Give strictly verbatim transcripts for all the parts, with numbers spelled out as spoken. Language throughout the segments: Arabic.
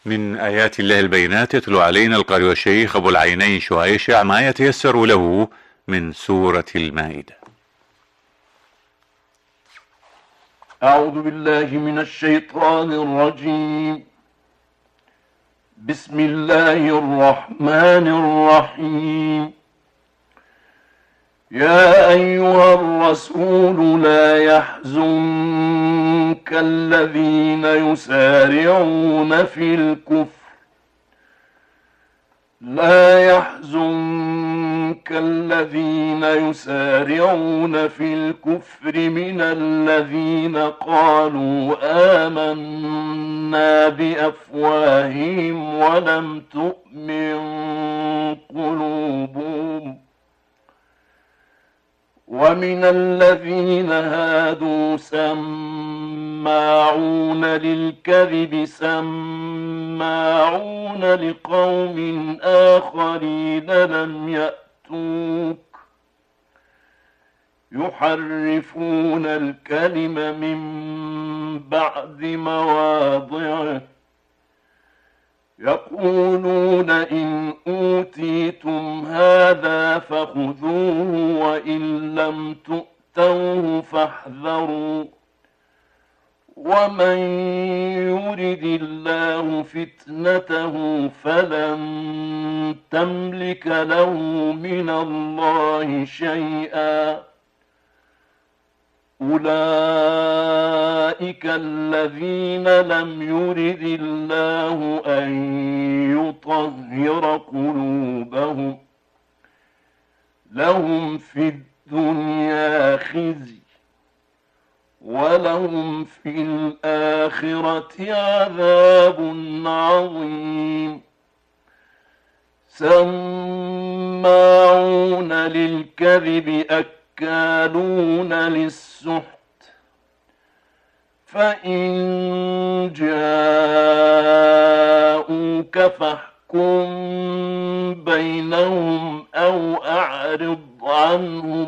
من آيات الله البينات يتلو علينا القارئ والشيخ أبو العينين شهيشع ما يتيسر له من سورة المائدة. أعوذ بالله من الشيطان الرجيم. بسم الله الرحمن الرحيم. يا أيها الرسول لا يحزنك الذين يسارعون في الكفر لا يحزنك الذين يسارعون في الكفر من الذين قالوا آمنا بأفواههم ولم تؤمن قلوبهم ومن الذين هادوا سماعون للكذب سماعون لقوم آخرين لم يأتوك يحرفون الكلم من بعد مواضعه يقولون إن أوتيتم هذا فخذوه وإن لم تؤتوه فاحذروا ومن يرد الله فتنته فلن تملك له من الله شيئا أولئك الذين لم يرد الله أن يطهر قلوبهم لهم في الدنيا خزي ولهم في الآخرة عذاب عظيم. سماعون للكذب أكالون للسحت فإن جاءوك فاحكم بينهم أو أعرض عنهم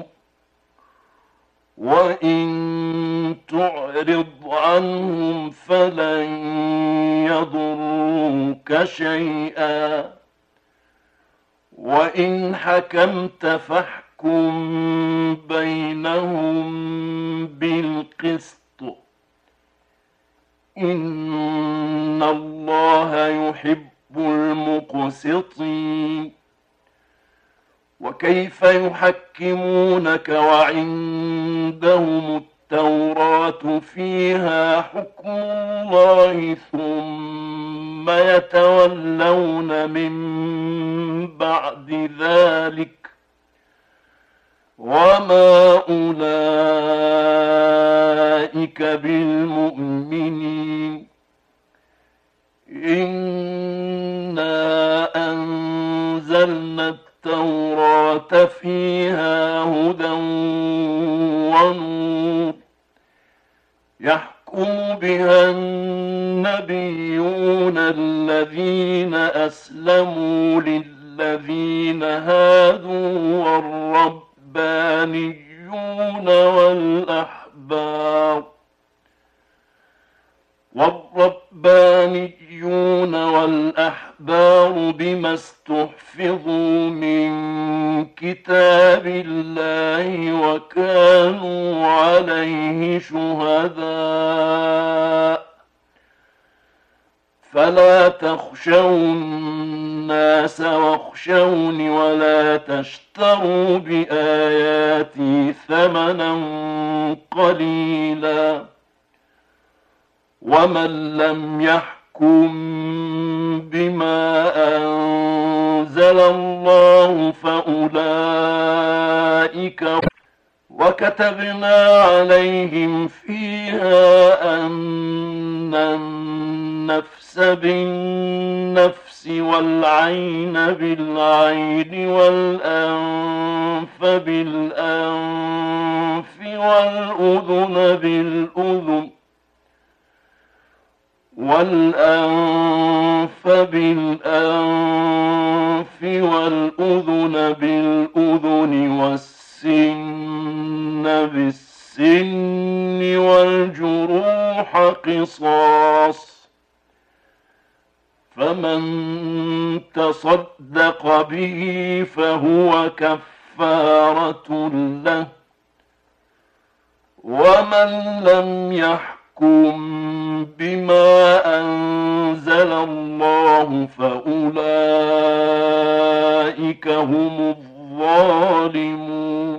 وإن تعرض عنهم فلن يضروك شيئا وإن حكمت فاحكم كن بينهم بالقسط إن الله يحب المقسطين. وكيف يحكمونك وعندهم التوراة فيها حكم الله ثم يتولون من بعد ذلك وما أولئك بالمؤمنين. إنا أنزلنا التوراة فيها هدى ونور يحكم بها النبيون الذين أسلموا للذين هادوا والرب الربانيون والأحبار والربانيون والأحبار بما استحفظوا من كتاب الله وكانوا عليه شهداء فلا تخشوا الناس واخشوني ولا تشتروا بآياتي ثمنا قليلا ومن لم يحكم بما أنزل الله فأولئك. وكتبنا عليهم فيها أن النفس بالنفس والعين بالعين والأنف بالأنف والأذن بالأذن والأنف بالأنف والأذن بالأذن والسن بالسن والجروح قصاص فمن تصدق به فهو كفارة له، ومن لم يحكم بما أنزل الله فأولئك هم الظالمون.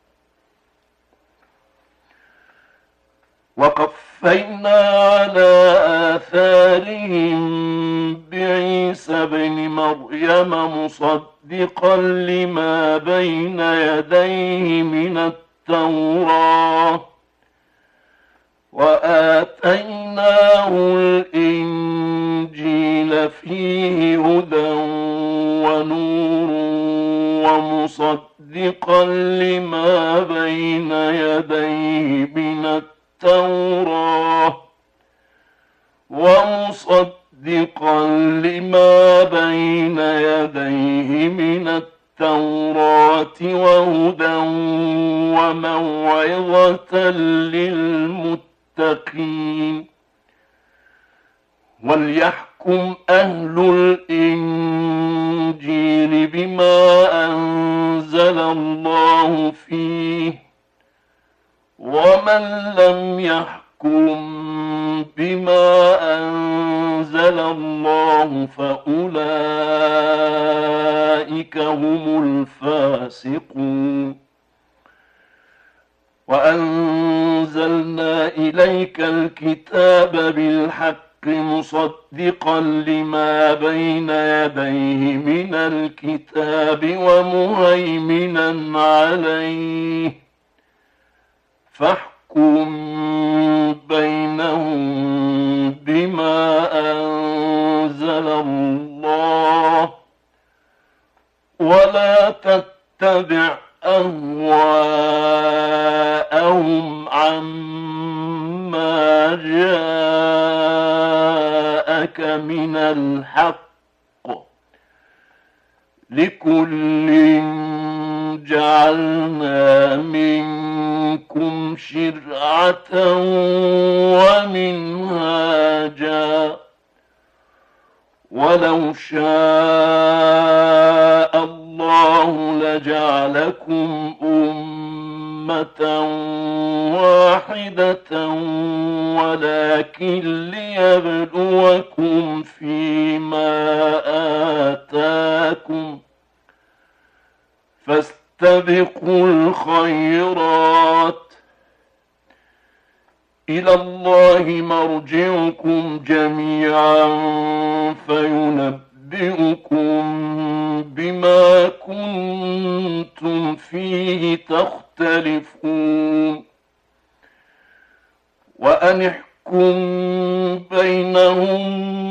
وقفينا على آثارهم بعيسى ابن مريم مصدقا لما بين يديه من التوراة، وآتيناه الإنجيل فيه هدى ونور ومصدقا لما بين يديه من التوراة ومصدقا لما بين يديه من التوراة وهدى وموعظة للمتقين. وليحكم أهل الإنجيل بما أنزل الله فيه، ومن لم يحكم بما أنزل الله فأولئك هم الفاسقون. وأنزلنا إليك الكتاب بالحق مصدقا لما بين يديه من الكتاب ومهيمنا عليه، فاحكم بينهم بما أنزل الله، ولا تتبع أهواءهم عما جاءك من الحق، لكل جعلنا منكم شرعة ومنهاجا، ولو شاء الله لجعلكم أمة واحدة ولكن ليبلوكم فيما آتاكم، فاستبقوا الخيرات، إلى الله مرجعكم جميعا فينبئكم بما كنتم فيه تختلفون. وأن احكم بينهم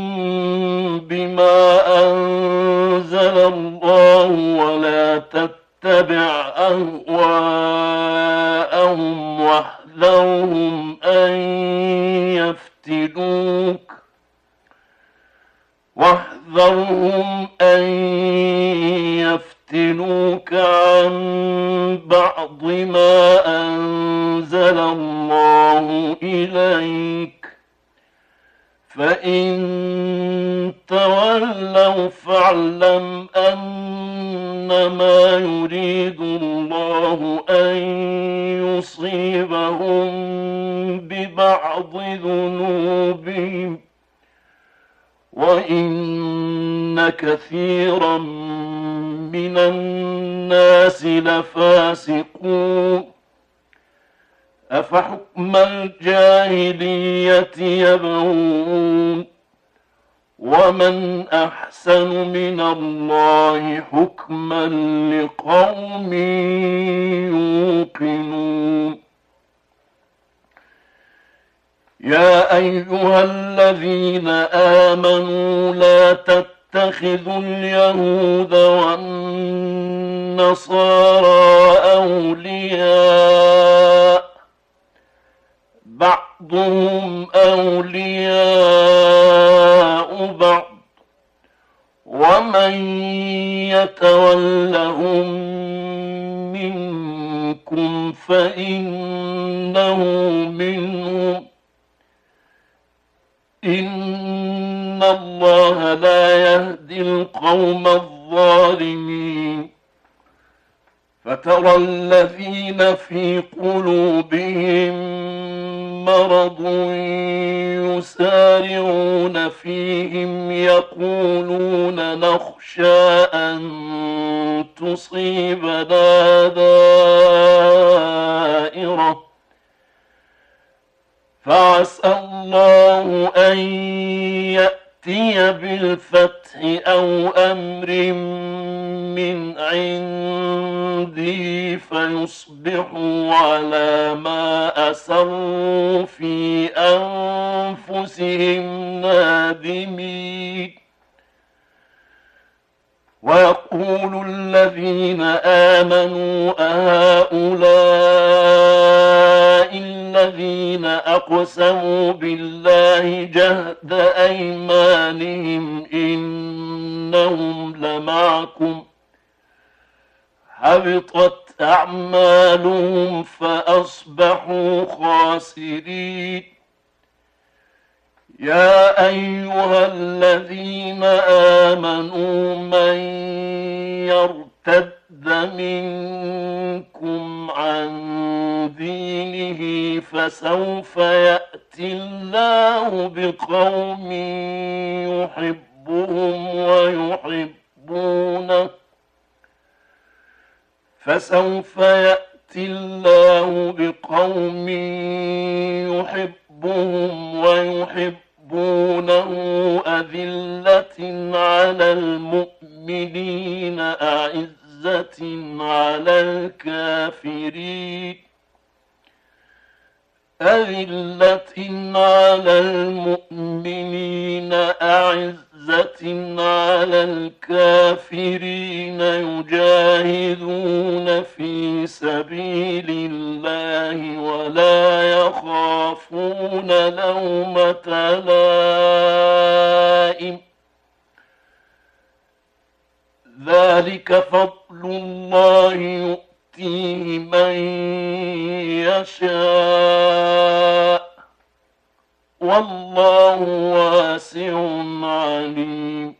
بما أنزل الله، ولا تتبع أهواءهم واحذرهم أن يفتنوك واحذرهم أن يفتنوك عن بعض ما أنزل الله إليك، فإن تولوا فاعلم أنما يريد الله أن يصيبهم ببعض ذنوبهم، وإن كثيرا من الناس لفاسقون. أفحكم الجاهلية يبغون، ومن أحسن من الله حكما لقوم يوقنون. يا أيها الذين آمنوا لا تتخذوا اليهود والنصارى أولياء، بعضهم أولياء بعض، ومن يتولهم منكم فإنه منهم، إن الله لا يهدي القوم الظالمين. فترى الذين في قلوبهم مرض يسارعون فيهم يقولون نخشى أن تصيبنا دائرة فعسى الله أن يأتي بالفتح أو أمر من عندي فيصبحوا على ما أسروا في أنفسهم نادمين. ويقول الذين آمنوا أهؤلاء الذين أقسموا بالله جهد أيمانهم إنهم لمعكم حبطت أعمالهم فأصبحوا خاسرين. يا أيها الذين آمنوا من يرتد منكم عن دينه فسوف يأتي الله بقوم يحبهم ويحبونه فسوف يأتي الله بقوم يحبهم ويحبونه أذلة على المؤمنين أعزة على الكافرين أذلة على المؤمنين أعزة على الكافرين يجاهدون في سبيل الله ولا يخافون لومة لائم. ذلك فضل الله يؤتيه من يشاء والله واسع عليم.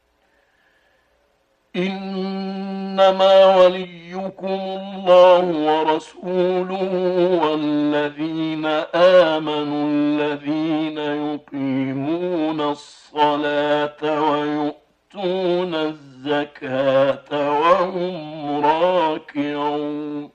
إنما وليكم الله ورسوله والذين آمنوا الذين يقيمون الصلاة ويؤتون الزكاة وهم راكعون.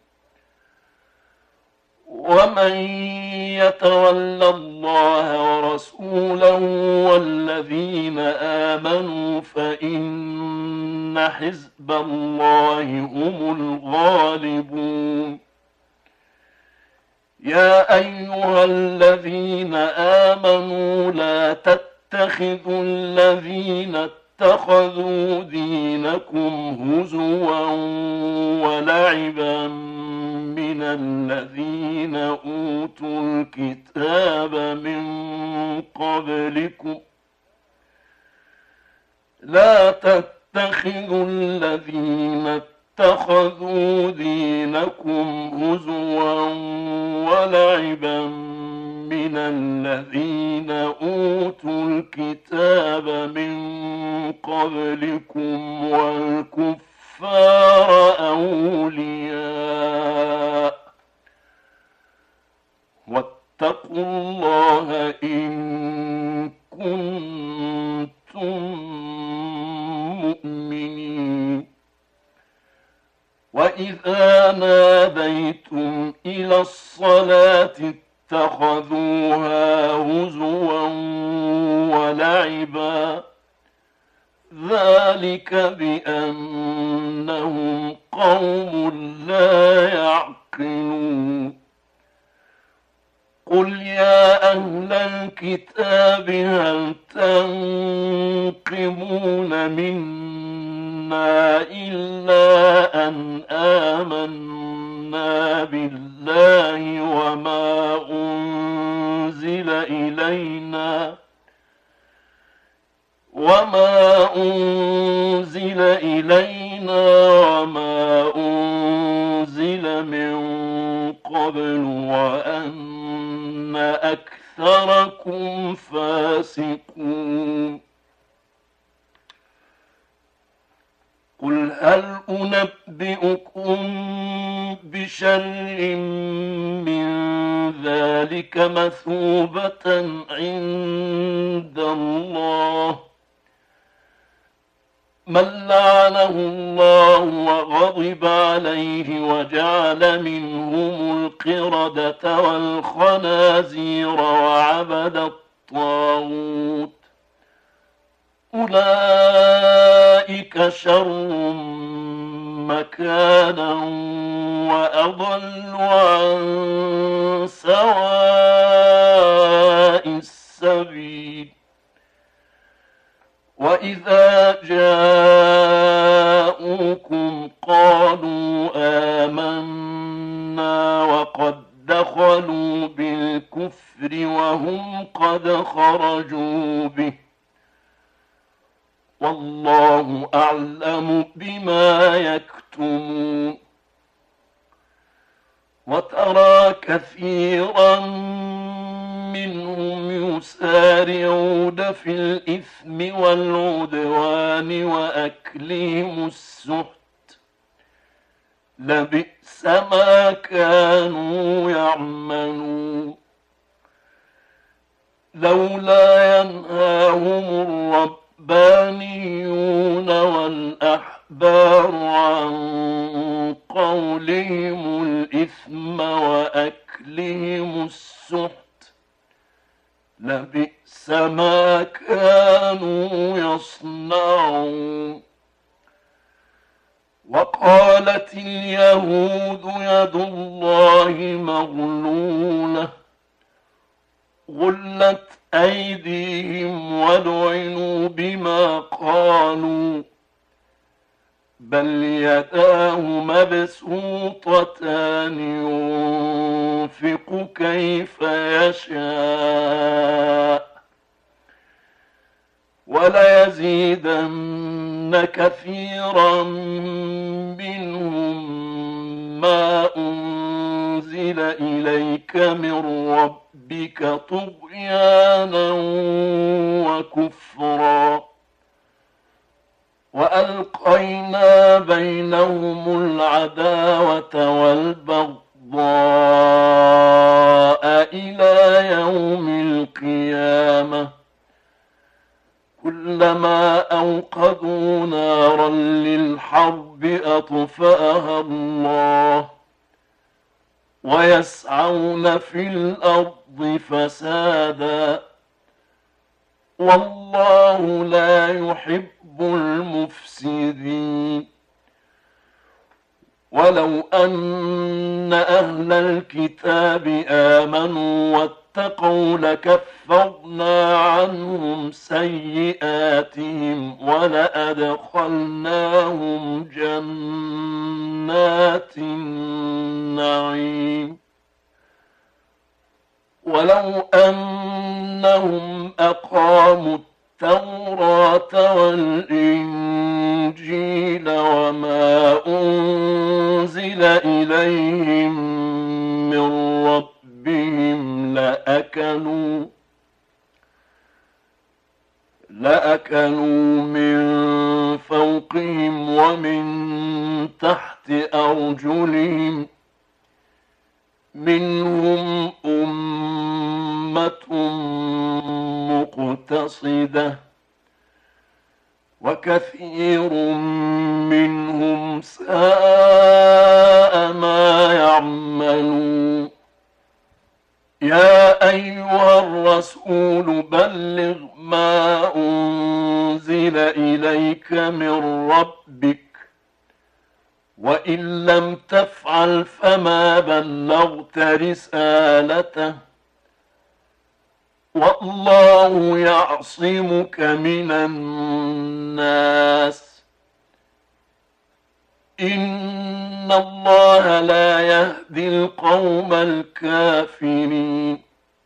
ومن يتول الله ورسوله والذين آمنوا فإن حزب الله هم الغالبون. يا أيها الذين آمنوا لا تتخذوا الذين اتخذوا دينكم هزوا ولعبا من الذين أوتوا الكتاب من قبلكم لا تتخذوا الذين اتخذوا دينكم هزوا ولعبا من الذين أوتوا الكتاب من قبلكم والكفار أولياء واتقوا الله إن كنتم مؤمنين. وإذا ناديتم إلى الصلاة اتخذوها هزوا ولعبا ذلك بأنهم قوم لا يعقلون. قل يا أهل الكتاب هل تنقمون منا إلا أن آمنا بالله وما أنزل إلينا وما أنزل إلينا وما أنزل من قبل وأن أكثركم فاسقون. قل هل أنبئكم بشر من ذلك مثوبة عند الله من لعنه الله وغضب عليه وجعل منهم القردة والخنازير وعبد الطاغوت أولئك شر مكانا وأضل عن سواء السبيل وإذا جاءوكم قالوا آمنا وقد دخلوا بالكفر وهم قد خرجوا به والله أعلم بما يكتمون وترى كثيرا منهم يسارعون في الإثم والعدوان وأكلهم السحت لبئس ما كانوا يعملون لولا ينهاهم الرب الربانيون والأحبار عن قولهم الإثم وأكلهم السحت لبئس ما كانوا يصنعون وقالت اليهود يد الله مغلولة غلت أيديهم ولعنوا بما قالوا بل يداه مبسوطتان ينفق كيف يشاء وليزيدن كثيرا منهم ما أنزل إليك من ربك طغيانا وكفرا وألقينا بينهم العداوة والبغضاء إلى يوم القيامة كلما أوقدوا نارا للحرب أطفأها الله ويسعون في الأرض فسادا والله لا يحب المفسدين ولو أن أهل الكتاب آمنوا واتقوا لكفرنا عنهم سيئاتهم ولأدخلناهم جنات النعيم ولو أنهم أقاموا التوراة والإنجيل وما أنزل إليهم من ربهم لأكلوا لأكلوا من فوقهم ومن تحت أرجلهم منهم أمة مقتصدة وكثير منهم ساء ما يعملون يا أيها الرسول بلغ ما أنزل إليك من ربك وإن لم تفعل فما بلغت رسالته والله يعصمك من الناس إن الله لا يهدي القوم الكافرين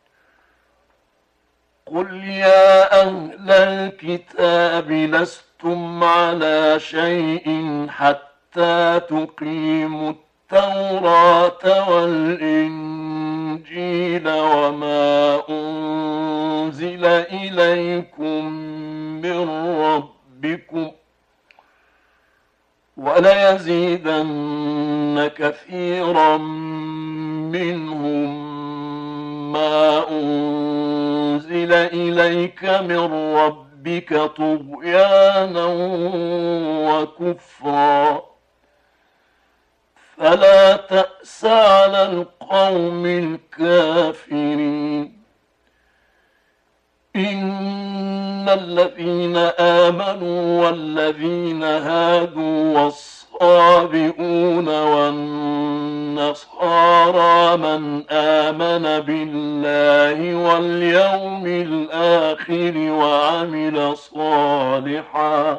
قل يا أهل الكتاب لستم على شيء حتى تقيموا التوراة والإنجيل وما أنزل إليكم من ربكم وليزيدن كثيرا منهم ما أنزل إليك من ربك طغيانا وكفرا فلا تأس على القوم الكافرين. إن الذين آمنوا والذين هادوا والصابئون والنصارى من آمن بالله واليوم الآخر وعمل صالحا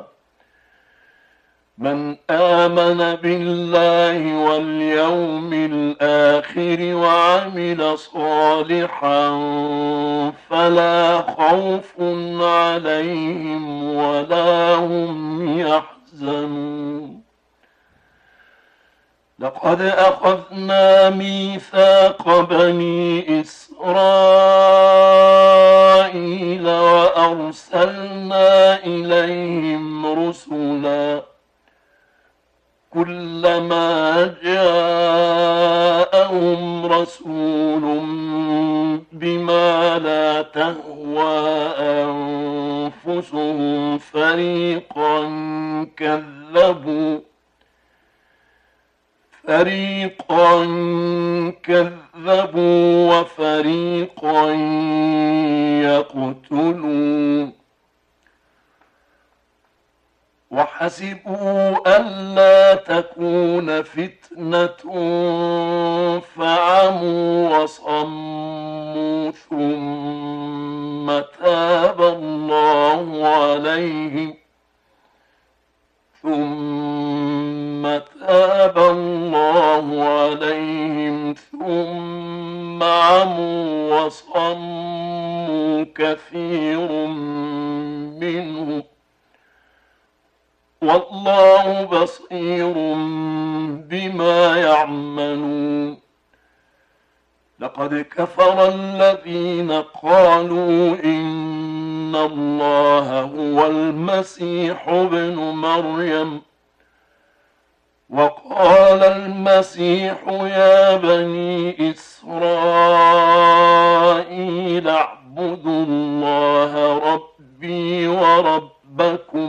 من آمن بالله واليوم الآخر وعمل صالحا فلا خوف عليهم ولا هم يحزنون. لقد أخذنا ميثاق بني إسرائيل وأرسلنا إليهم رسلا كلما جاءهم رسول بما لا تهوى أنفسهم فريقا كذبوا فريقا كذبوا وفريقا يقتلون. وحسبوا ألا تكون فتنة فعموا وصموا ثم تاب الله عليهم ثم تاب الله عليهم ثم عموا وصموا كثير منهم والله بصير بما يعملون. لقد كفر الذين قالوا إن الله هو المسيح ابن مريم وقال المسيح يا بني إسرائيل اعبدوا الله ربي وربكم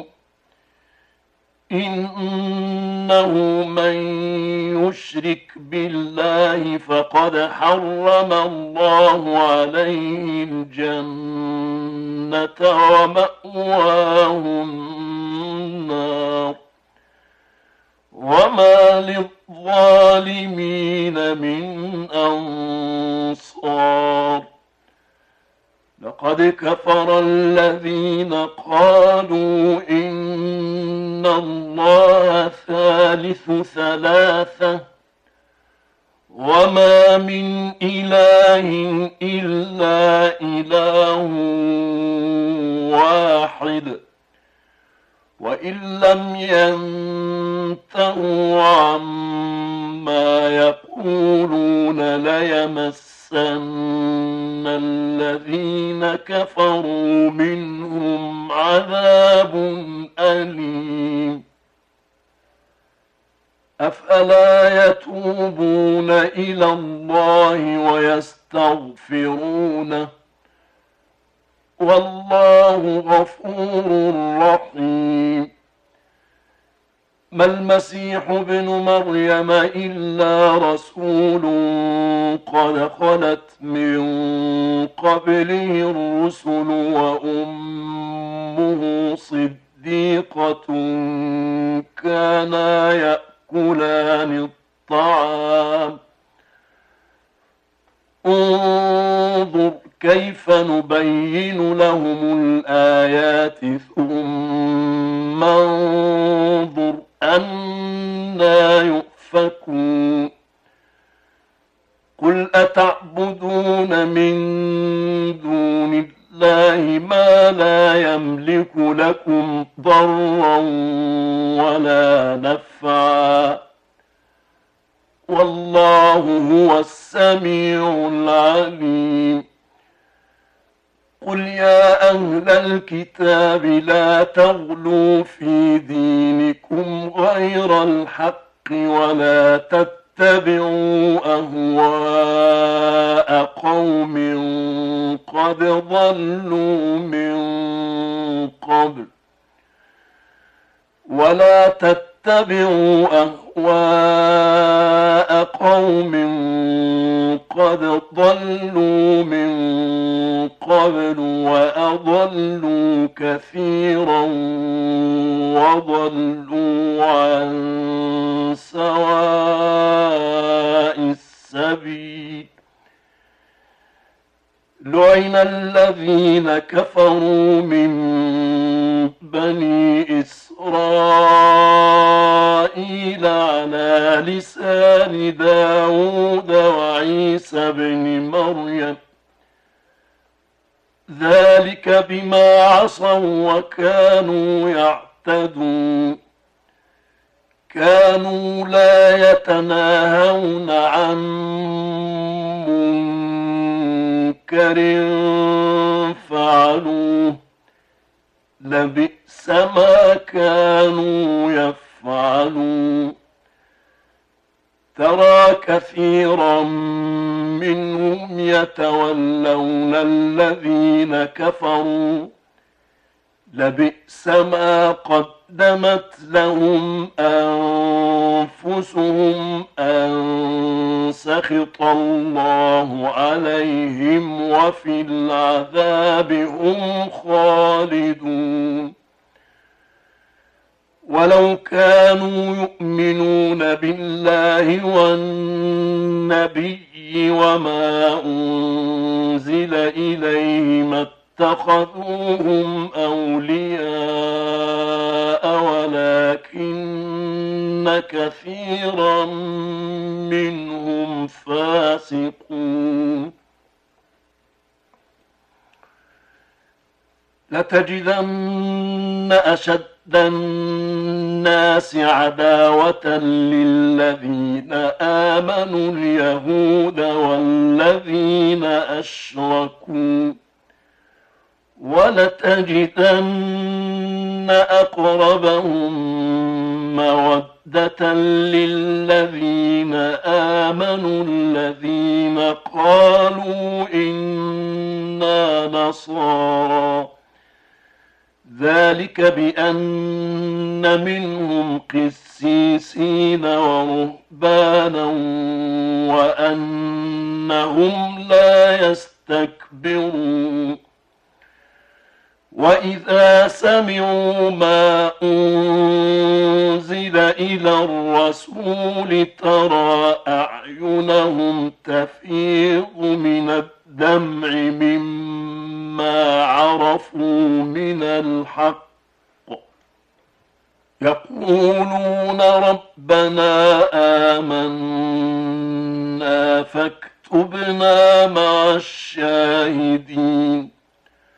إنه من يشرك بالله فقد حرم الله عليه الجنة ومأواه النار وما للظالمين من أنصار. لقد كفر الذين قالوا إن الله ثالث ثلاثة وما من إله إلا إله واحد وإن لم ينتهوا عما يقولون ليمسن الذين كفروا منهم عذاب أليم. أفلا يتوبون إلى الله ويستغفرونه والله غفور رحيم. ما المسيح ابن مريم إلا رسول قد خلت من قبله الرسل وأمه صديقة كانا يأكلان الطعام انظر كيف نبين لهم الآيات ثم انظر أنى يؤفكون. قل أتعبدون من دون الله ما لا يملك لكم ضرا ولا نفعا والله هو السميع العليم. قل يا أهل الكتاب لا تغلوا في دينكم غير الحق ولا تتبعوا أهواء قوم قد ضلوا من قبل ولا تتبعوا أهواء قوم قد ضلوا من قبل وأضلوا كثيرا وضلوا عن سواء السبيل. لعن الذين كفروا من بني إسرائيل على لسان داود وعيسى بن مريم ذلك بما عصوا وكانوا يعتدون. كانوا لا يتناهون عن منكر فعلوه لبئس ما كانوا يفعلون. ترى كثيرا منهم يتولون الذين كفروا لبئس ما قدمت لهم أنفسهم أن سخط الله عليهم وفي العذاب هم خالدون. ولو كانوا يؤمنون بالله والنبي وما أنزل إليه ما اتخذوهم أولياء ولكن كثيرا منهم فاسقون. لتجدن أشد الناس عداوة للذين آمنوا اليهود والذين أشركوا ولتجدن أقربهم مودة للذين آمنوا الذين قالوا إنا نصارى ذلك بأن منهم قسيسين ورهبانا وأنهم لا يستكبرون. وإذا سمعوا ما أنزل إلى الرسول ترى أعينهم تفيض من الدمع مما عرفوا من الحق يقولون ربنا آمنا فاكتبنا مع الشاهدين.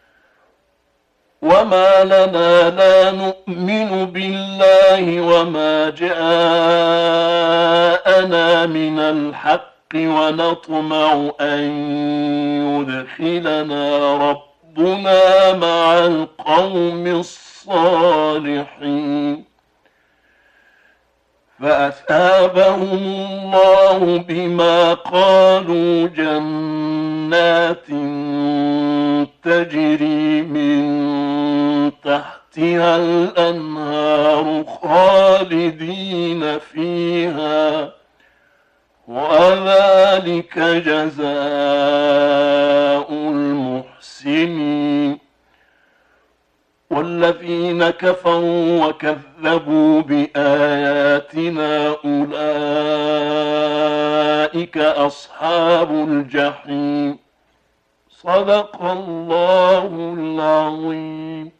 وما لنا لا نؤمن بالله وما جاءنا من الحق ونطمع أن يدخلنا ربنا مع القوم الصالحين. فأثابهم الله بما قالوا جنات تجري من تحتها الأنهار خالدين فيها وذلك جزاء المحسنين. والذين كفروا وكذبوا بآياتنا أولئك أصحاب الجحيم. صدق الله العظيم.